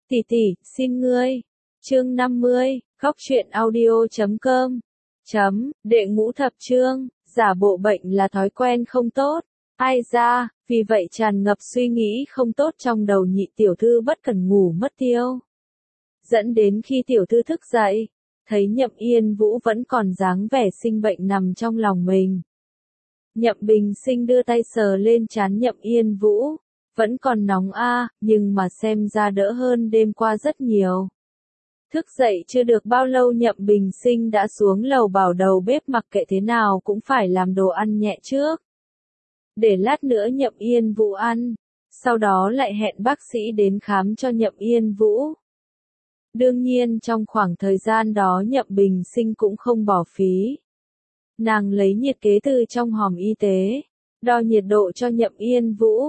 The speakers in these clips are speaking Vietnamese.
Tỷ tỷ, xin ngươi. Chương 50, góc truyện audio.com. Đệ ngũ thập chương, giả bộ bệnh là thói quen không tốt. Ai ra, vì vậy tràn ngập suy nghĩ không tốt trong đầu nhị tiểu thư bất cần ngủ mất tiêu. Dẫn đến khi tiểu thư thức dậy, thấy Nhậm Yên Vũ vẫn còn dáng vẻ sinh bệnh nằm trong lòng mình. Nhậm Bình Sinh đưa tay sờ lên trán Nhậm Yên Vũ. Vẫn còn nóng nhưng mà xem ra đỡ hơn đêm qua rất nhiều. Thức dậy chưa được bao lâu Nhậm Bình Sinh đã xuống lầu bảo đầu bếp mặc kệ thế nào cũng phải làm đồ ăn nhẹ trước. Để lát nữa Nhậm Yên Vũ ăn, sau đó lại hẹn bác sĩ đến khám cho Nhậm Yên Vũ. Đương nhiên trong khoảng thời gian đó Nhậm Bình Sinh cũng không bỏ phí. Nàng lấy nhiệt kế từ trong hòm y tế, đo nhiệt độ cho Nhậm Yên Vũ.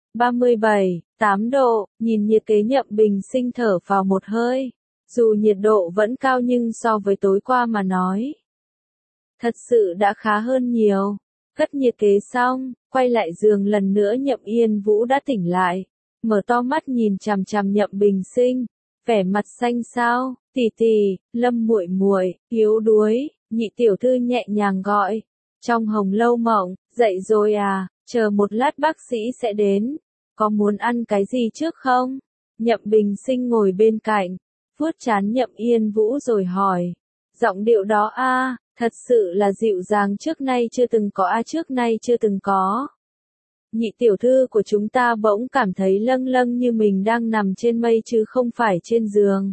37,8 độ, nhìn nhiệt kế Nhậm Bình Sinh thở vào một hơi. Dù nhiệt độ vẫn cao nhưng so với tối qua mà nói, thật sự đã khá hơn nhiều. Cất nhiệt kế xong, quay lại giường lần nữa Nhậm Yên Vũ đã tỉnh lại. Mở to mắt nhìn chằm chằm Nhậm Bình Sinh, vẻ mặt xanh xao, tỷ tỷ, Lâm muội muội, yếu đuối, nhị tiểu thư nhẹ nhàng gọi. Trong Hồng Lâu Mộng, dậy rồi à, chờ một lát bác sĩ sẽ đến. Có muốn ăn cái gì trước không? Nhậm Bình Sinh ngồi bên cạnh, vuốt trán Nhậm Yên Vũ rồi hỏi. Giọng điệu đó thật sự là dịu dàng trước nay chưa từng có trước nay chưa từng có. Nhị tiểu thư của chúng ta bỗng cảm thấy lâng lâng như mình đang nằm trên mây chứ không phải trên giường.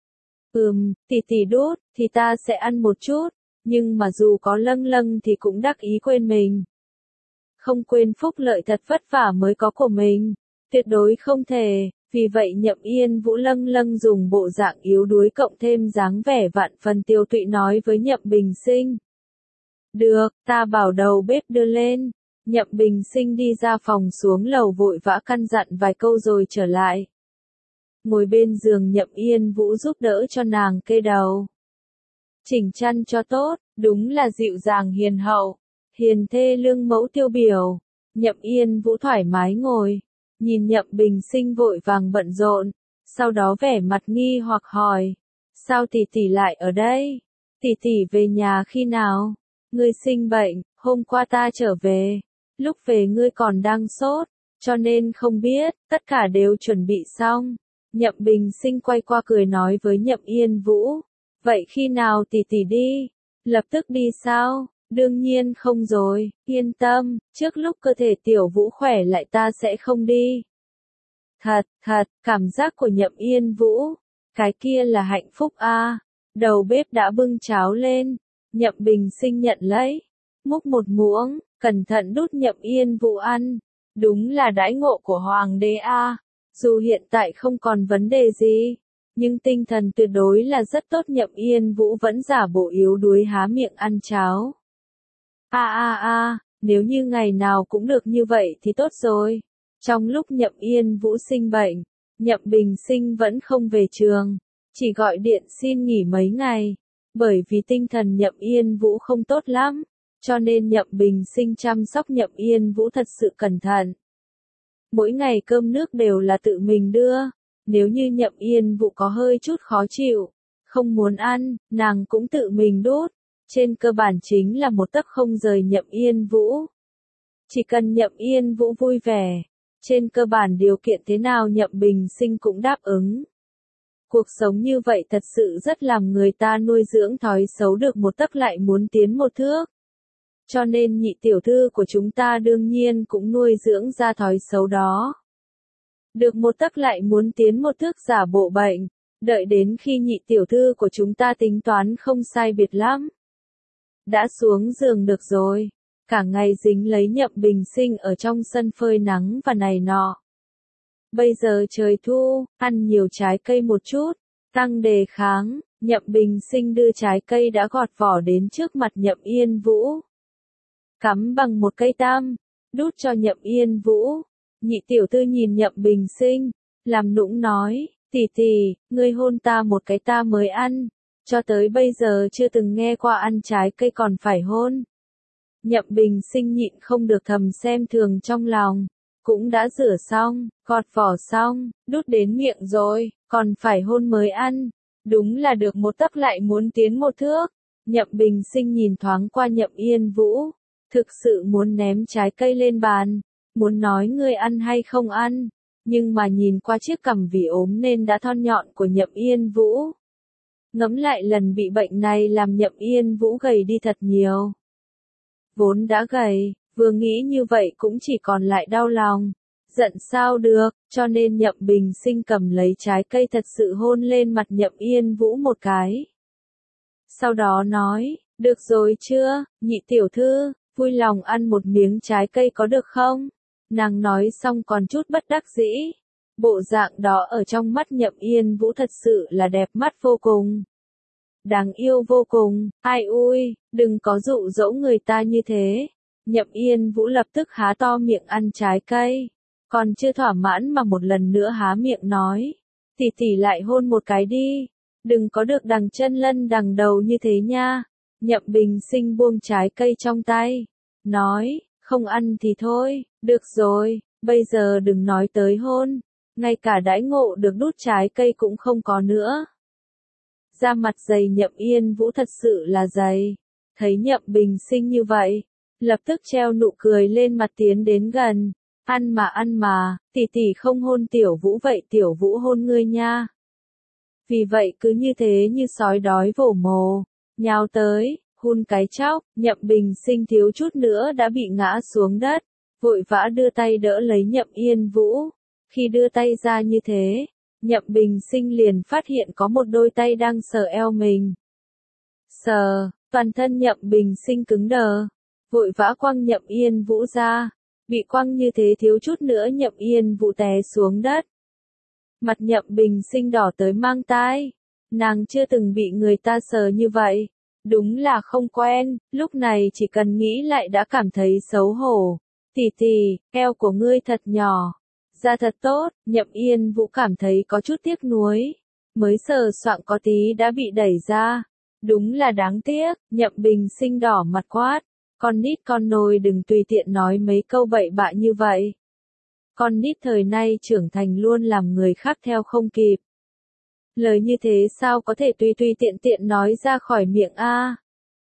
Tỷ tỷ đút, thì ta sẽ ăn một chút, nhưng mà dù có lâng lâng thì cũng đắc ý quên mình. Không quên phúc lợi thật vất vả mới có của mình, tuyệt đối không thể, vì vậy Nhậm Yên Vũ lâng lâng dùng bộ dạng yếu đuối cộng thêm dáng vẻ vạn phần tiêu tụy nói với Nhậm Bình Sinh. Được, ta bảo đầu bếp đưa lên. Nhậm Bình Sinh đi ra phòng xuống lầu vội vã căn dặn vài câu rồi trở lại. Ngồi bên giường Nhậm Yên Vũ giúp đỡ cho nàng kê đầu. Chỉnh chăn cho tốt, đúng là dịu dàng hiền hậu. Hiền thê lương mẫu tiêu biểu. Nhậm Yên Vũ thoải mái ngồi, nhìn Nhậm Bình Sinh vội vàng bận rộn, sau đó vẻ mặt nghi hoặc hỏi. Sao tỷ tỷ lại ở đây? Tỷ tỷ về nhà khi nào? Ngươi sinh bệnh, hôm qua ta trở về. Lúc về ngươi còn đang sốt, cho nên không biết, tất cả đều chuẩn bị xong. Nhậm Bình Sinh quay qua cười nói với Nhậm Yên Vũ. Vậy khi nào tỷ tỷ đi? Lập tức đi sao? Đương nhiên không rồi, yên tâm, trước lúc cơ thể tiểu Vũ khỏe lại ta sẽ không đi. Thật, cảm giác của Nhậm Yên Vũ, cái kia là hạnh phúc Đầu bếp đã bưng cháo lên, Nhậm Bình Sinh nhận lấy, múc một muỗng, cẩn thận đút Nhậm Yên Vũ ăn. Đúng là đãi ngộ của hoàng đế Dù hiện tại không còn vấn đề gì, nhưng tinh thần tuyệt đối là rất tốt. Nhậm Yên Vũ vẫn giả bộ yếu đuối há miệng ăn cháo. Nếu như ngày nào cũng được như vậy thì tốt rồi. Trong lúc Nhậm Yên Vũ sinh bệnh, Nhậm Bình Sinh vẫn không về trường, chỉ gọi điện xin nghỉ mấy ngày. Bởi vì tinh thần Nhậm Yên Vũ không tốt lắm, cho nên Nhậm Bình Sinh chăm sóc Nhậm Yên Vũ thật sự cẩn thận. Mỗi ngày cơm nước đều là tự mình đưa, nếu như Nhậm Yên Vũ có hơi chút khó chịu, không muốn ăn, nàng cũng tự mình đút. Trên cơ bản chính là một tấc không rời Nhậm Yên Vũ. Chỉ cần Nhậm Yên Vũ vui vẻ, trên cơ bản điều kiện thế nào Nhậm Bình Sinh cũng đáp ứng. Cuộc sống như vậy thật sự rất làm người ta nuôi dưỡng thói xấu, được một tấc lại muốn tiến một thước. Cho nên nhị tiểu thư của chúng ta đương nhiên cũng nuôi dưỡng ra thói xấu đó. Được một tấc lại muốn tiến một thước giả bộ bệnh, đợi đến khi nhị tiểu thư của chúng ta tính toán không sai biệt lắm. Đã xuống giường được rồi, cả ngày dính lấy Nhậm Bình Sinh ở trong sân phơi nắng và này nọ. Bây giờ trời thu, ăn nhiều trái cây một chút, tăng đề kháng. Nhậm Bình Sinh đưa trái cây đã gọt vỏ đến trước mặt Nhậm Yên Vũ. Cắm bằng một cây tam, đút cho Nhậm Yên Vũ. Nhị tiểu thư nhìn Nhậm Bình Sinh, làm nũng nói, tỷ tỷ, ngươi hôn ta một cái ta mới ăn, cho tới bây giờ chưa từng nghe qua ăn trái cây còn phải hôn. Nhậm Bình Sinh nhịn không được thầm xem thường trong lòng, cũng đã rửa xong, gọt vỏ xong, đút đến miệng rồi, còn phải hôn mới ăn. Đúng là được một tấc lại muốn tiến một thước. Nhậm Bình Sinh nhìn thoáng qua Nhậm Yên Vũ, thực sự muốn ném trái cây lên bàn, muốn nói ngươi ăn hay không ăn, nhưng mà nhìn qua chiếc cằm vì ốm nên đã thon nhọn của Nhậm Yên Vũ. Ngẫm lại lần bị bệnh này làm Nhậm Yên Vũ gầy đi thật nhiều. Vốn đã gầy, vừa nghĩ như vậy cũng chỉ còn lại đau lòng. Giận sao được, cho nên Nhậm Bình Sinh cầm lấy trái cây thật sự hôn lên mặt Nhậm Yên Vũ một cái. Sau đó nói, được rồi chưa, nhị tiểu thư, vui lòng ăn một miếng trái cây có được không? Nàng nói xong còn chút bất đắc dĩ. Bộ dạng đó ở trong mắt Nhậm Yên Vũ thật sự là đẹp mắt vô cùng. Đáng yêu vô cùng, ai ui, đừng có dụ dỗ người ta như thế. Nhậm Yên Vũ lập tức há to miệng ăn trái cây. Còn chưa thỏa mãn mà một lần nữa há miệng nói. Tỷ tỷ lại hôn một cái đi. Đừng có được đằng chân lân đằng đầu như thế nha. Nhậm Bình Sinh buông trái cây trong tay. Nói, không ăn thì thôi, được rồi, bây giờ đừng nói tới hôn. Ngay cả đãi ngộ được đút trái cây cũng không có nữa. Da mặt dày Nhậm Yên Vũ thật sự là dày. Thấy Nhậm Bình Sinh như vậy, lập tức treo nụ cười lên mặt tiến đến gần. Ăn mà, tỷ tỷ không hôn Tiểu Vũ vậy Tiểu Vũ hôn ngươi nha. Vì vậy cứ như thế như sói đói vồ mồ, nhào tới, hun cái chóc, Nhậm Bình Sinh thiếu chút nữa đã bị ngã xuống đất, vội vã đưa tay đỡ lấy Nhậm Yên Vũ. Khi đưa tay ra như thế, Nhậm Bình Sinh liền phát hiện có một đôi tay đang sờ eo mình. Sờ, toàn thân Nhậm Bình Sinh cứng đờ, vội vã quăng Nhậm Yên Vũ ra, bị quăng như thế thiếu chút nữa Nhậm Yên Vũ té xuống đất. Mặt Nhậm Bình Sinh đỏ tới mang tai, nàng chưa từng bị người ta sờ như vậy, đúng là không quen, lúc này chỉ cần nghĩ lại đã cảm thấy xấu hổ. Tỷ tỷ, eo của ngươi thật nhỏ, da thật tốt, Nhậm Yên Vũ cảm thấy có chút tiếc nuối, mới sờ soạng có tí đã bị đẩy ra, đúng là đáng tiếc, Nhậm Bình Sinh đỏ mặt quát, con nít con nôi đừng tùy tiện nói mấy câu bậy bạ như vậy. Con nít thời nay trưởng thành luôn làm người khác theo không kịp. Lời như thế sao có thể tùy tùy tiện tiện nói ra khỏi miệng a?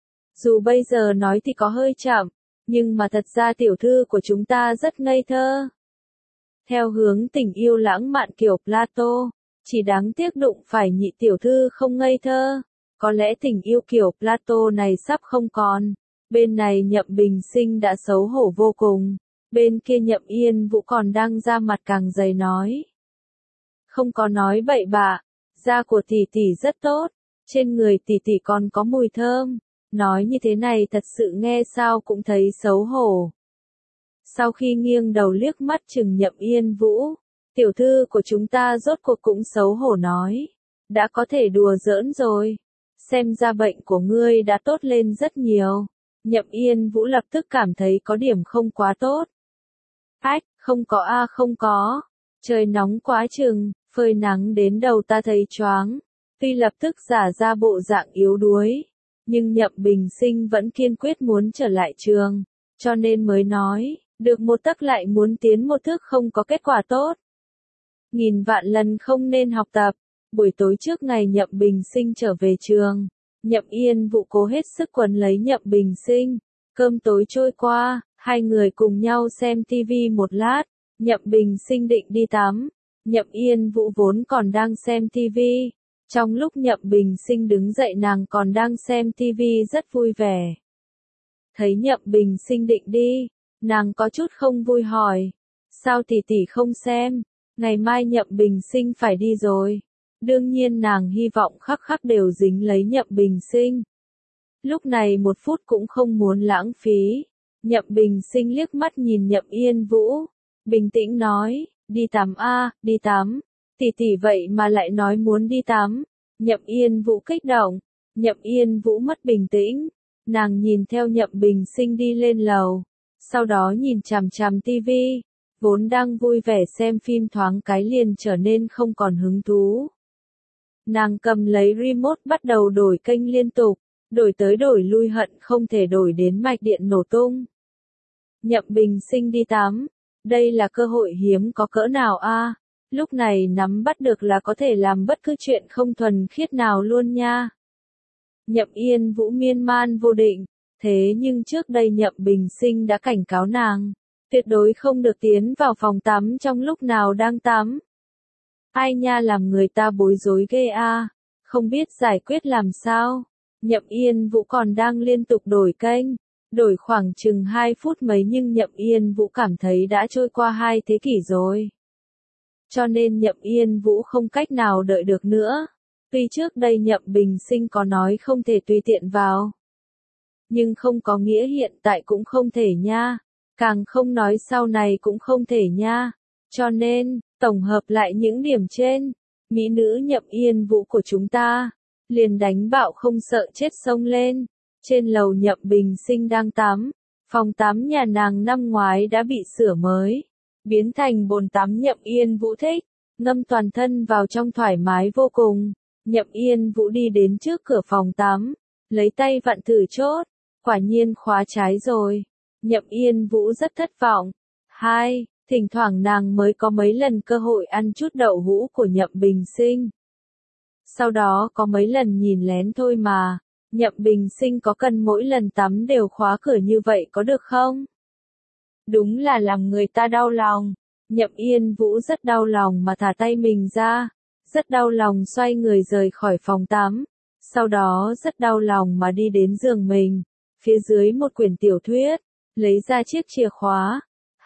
Dù bây giờ nói thì có hơi chậm, nhưng mà thật ra tiểu thư của chúng ta rất ngây thơ. Theo hướng tình yêu lãng mạn kiểu Plato, chỉ đáng tiếc đụng phải nhị tiểu thư không ngây thơ. Có lẽ tình yêu kiểu Plato này sắp không còn. Bên này Nhậm Bình Sinh đã xấu hổ vô cùng. Bên kia Nhậm Yên Vũ còn đang ra mặt càng dày nói. Không có nói bậy bạ, da của tỷ tỷ rất tốt, trên người tỷ tỷ còn có mùi thơm. Nói như thế này thật sự nghe sao cũng thấy xấu hổ. Sau khi nghiêng đầu liếc mắt chừng Nhậm Yên Vũ, tiểu thư của chúng ta rốt cuộc cũng xấu hổ nói. Đã có thể đùa giỡn rồi. Xem ra bệnh của ngươi đã tốt lên rất nhiều. Nhậm Yên Vũ lập tức cảm thấy có điểm không quá tốt. Ách, không có không có. Trời nóng quá chừng, phơi nắng đến đầu ta thấy choáng. Tuy lập tức giả ra bộ dạng yếu đuối, nhưng Nhậm Bình Sinh vẫn kiên quyết muốn trở lại trường, cho nên mới nói, được một tấc lại muốn tiến một thước không có kết quả tốt. Nghìn vạn lần không nên học tập. Buổi tối trước ngày Nhậm Bình Sinh trở về trường, Nhậm Yên Vũ cố hết sức quấn lấy Nhậm Bình Sinh. Cơm tối trôi qua, hai người cùng nhau xem tivi một lát, Nhậm Bình Sinh định đi tắm. Nhậm Yên Vũ vốn còn đang xem tivi. Trong lúc Nhậm Bình Sinh đứng dậy nàng còn đang xem tivi rất vui vẻ. Thấy Nhậm Bình Sinh định đi, nàng có chút không vui hỏi. Sao tỷ tỷ không xem? Ngày mai Nhậm Bình Sinh phải đi rồi. Đương nhiên nàng hy vọng khắc khắc đều dính lấy Nhậm Bình Sinh. Lúc này một phút cũng không muốn lãng phí. Nhậm Bình Sinh liếc mắt nhìn Nhậm Yên Vũ, bình tĩnh nói, đi tắm đi tắm. Tỷ tỷ vậy mà lại nói muốn đi tắm. Nhậm Yên Vũ kích động. Nhậm Yên Vũ mất bình tĩnh. Nàng nhìn theo Nhậm Bình Sinh đi lên lầu. Sau đó nhìn chằm chằm tivi. Vốn đang vui vẻ xem phim thoáng cái liền trở nên không còn hứng thú. Nàng cầm lấy remote bắt đầu đổi kênh liên tục. Đổi tới đổi lui hận không thể đổi đến mạch điện nổ tung. Nhậm Bình Sinh đi tắm. Đây là cơ hội hiếm có cỡ nào Lúc này nắm bắt được là có thể làm bất cứ chuyện không thuần khiết nào luôn nha. Nhậm Yên Vũ miên man vô định, thế nhưng trước đây Nhậm Bình Sinh đã cảnh cáo nàng, tuyệt đối không được tiến vào phòng tắm trong lúc nào đang tắm. Ai nha, làm người ta bối rối ghê a, không biết giải quyết làm sao. Nhậm Yên Vũ còn đang liên tục đổi kênh, đổi khoảng chừng 2 phút mấy nhưng Nhậm Yên Vũ cảm thấy đã trôi qua 2 thế kỷ rồi. Cho nên Nhậm Yên Vũ không cách nào đợi được nữa. Tuy trước đây Nhậm Bình Sinh có nói không thể tùy tiện vào, nhưng không có nghĩa hiện tại cũng không thể nha, càng không nói sau này cũng không thể nha. Cho nên, tổng hợp lại những điểm trên, mỹ nữ Nhậm Yên Vũ của chúng ta liền đánh bạo không sợ chết xông lên. Trên lầu Nhậm Bình Sinh đang tắm, phòng tắm nhà nàng năm ngoái đã bị sửa mới, biến thành bồn tắm Nhậm Yên Vũ thích, ngâm toàn thân vào trong thoải mái vô cùng. Nhậm Yên Vũ đi đến trước cửa phòng tắm, lấy tay vặn thử chốt, quả nhiên khóa trái rồi. Nhậm Yên Vũ rất thất vọng. Thỉnh thoảng nàng mới có mấy lần cơ hội ăn chút đậu hũ của Nhậm Bình Sinh. Sau đó có mấy lần nhìn lén thôi mà. Nhậm Bình Sinh có cần mỗi lần tắm đều khóa cửa như vậy có được không? Đúng là làm người ta đau lòng. Nhậm Yên Vũ rất đau lòng mà thả tay mình ra, rất đau lòng xoay người rời khỏi phòng tắm, sau đó rất đau lòng mà đi đến giường mình, phía dưới một quyển tiểu thuyết, lấy ra chiếc chìa khóa.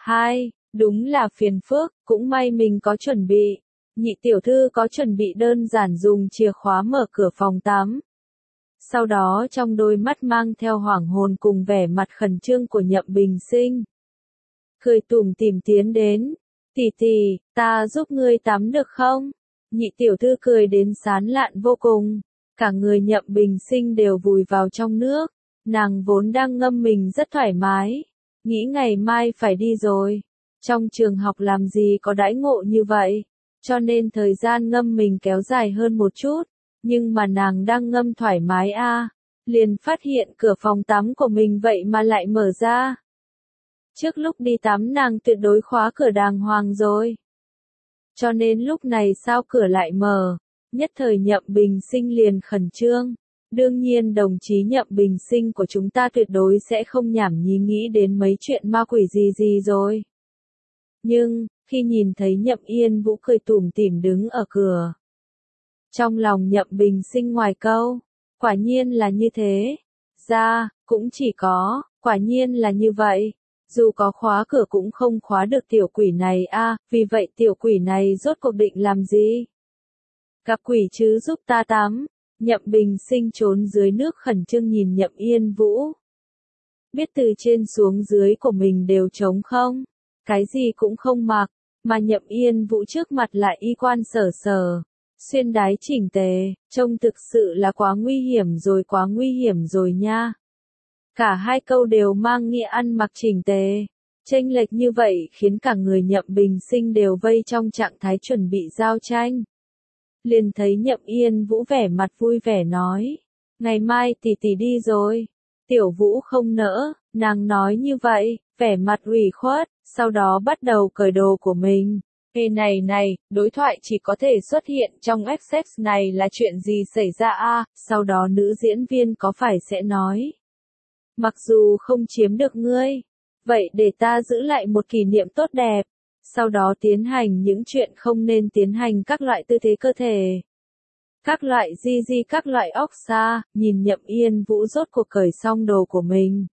Đúng là phiền phức, cũng may mình có chuẩn bị. Nhị tiểu thư có chuẩn bị đơn giản dùng chìa khóa mở cửa phòng tắm. Sau đó trong đôi mắt mang theo hoảng hồn cùng vẻ mặt khẩn trương của Nhậm Bình Sinh, cười tủm tỉm tiến đến. Tỷ tỷ, ta giúp ngươi tắm được không? Nhị tiểu thư cười đến sán lạn vô cùng. Cả người Nhậm Bình Sinh đều vùi vào trong nước. Nàng vốn đang ngâm mình rất thoải mái, nghĩ ngày mai phải đi rồi. Trong trường học làm gì có đãi ngộ như vậy, cho nên thời gian ngâm mình kéo dài hơn một chút. Nhưng mà nàng đang ngâm thoải mái liền phát hiện cửa phòng tắm của mình vậy mà lại mở ra. Trước lúc đi tắm nàng tuyệt đối khóa cửa đàng hoàng rồi. Cho nên lúc này sao cửa lại mở? Nhất thời Nhậm Bình Sinh liền khẩn trương. Đương nhiên đồng chí Nhậm Bình Sinh của chúng ta tuyệt đối sẽ không nhảm nhí nghĩ đến mấy chuyện ma quỷ gì rồi. Nhưng, khi nhìn thấy Nhậm Yên Vũ cười tủm tỉm đứng ở cửa, trong lòng Nhậm Bình Sinh ngoài câu, quả nhiên là như thế, ra, cũng chỉ có, quả nhiên là như vậy. Dù có khóa cửa cũng không khóa được tiểu quỷ này vì vậy tiểu quỷ này rốt cuộc định làm gì? Gặp quỷ chứ giúp ta tắm. Nhậm Bình Sinh trốn dưới nước khẩn trương nhìn Nhậm Yên Vũ. Biết từ trên xuống dưới của mình đều trống không, cái gì cũng không mặc, mà Nhậm Yên Vũ trước mặt lại y quan sở sở, xuyên đái chỉnh tề, trông thực sự là quá nguy hiểm rồi nha. Cả hai câu đều mang nghĩa ăn mặc chỉnh tề, chênh lệch như vậy khiến cả người Nhậm Bình Sinh đều vây trong trạng thái chuẩn bị giao tranh. Liền thấy Nhậm Yên Vũ vẻ mặt vui vẻ nói, ngày mai tỷ tỷ đi rồi. Tiểu Vũ không nỡ, nàng nói như vậy, vẻ mặt ủy khuất, sau đó bắt đầu cởi đồ của mình. Ê này, đối thoại chỉ có thể xuất hiện trong Access này là chuyện gì xảy ra sau đó nữ diễn viên có phải sẽ nói. Mặc dù không chiếm được ngươi, vậy để ta giữ lại một kỷ niệm tốt đẹp, sau đó tiến hành những chuyện không nên tiến hành, các loại tư thế cơ thể, các loại các loại óc xa, nhìn Nhậm Yên Vũ rốt cuộc cởi xong đồ của mình.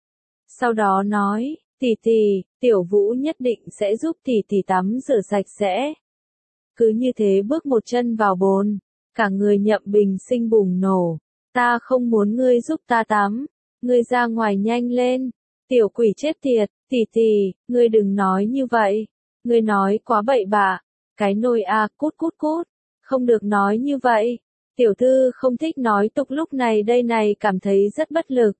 Sau đó nói, tỷ tỷ, Tiểu Vũ nhất định sẽ giúp tỷ tỷ tắm rửa sạch sẽ. Cứ như thế bước một chân vào bồn, cả người Nhậm Bình Sinh bùng nổ, ta không muốn ngươi giúp ta tắm, ngươi ra ngoài nhanh lên, tiểu quỷ chết tiệt, tỷ tỷ, ngươi đừng nói như vậy, ngươi nói quá bậy bạ, cái nồi cút, không được nói như vậy, tiểu thư không thích nói tục lúc này đây này cảm thấy rất bất lực.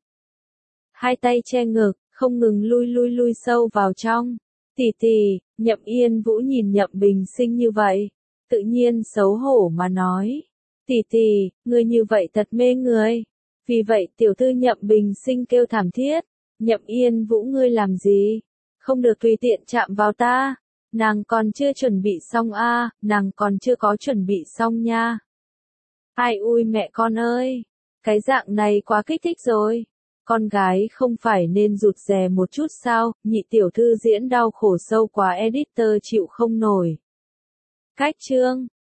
Hai tay che ngực, không ngừng lui sâu vào trong. Tỷ tỷ, Nhậm Yên Vũ nhìn Nhậm Bình Sinh như vậy, tự nhiên xấu hổ mà nói, tỷ tỷ, ngươi như vậy thật mê người. Vì vậy tiểu thư Nhậm Bình Sinh kêu thảm thiết, Nhậm Yên Vũ ngươi làm gì? Không được tùy tiện chạm vào ta. Nàng còn chưa chuẩn bị xong a, nàng còn chưa có chuẩn bị xong nha. Ai ui mẹ con ơi, cái dạng này quá kích thích rồi. Con gái không phải nên rụt rè một chút sao, nhị tiểu thư diễn đau khổ sâu quá editor chịu không nổi. Cách chương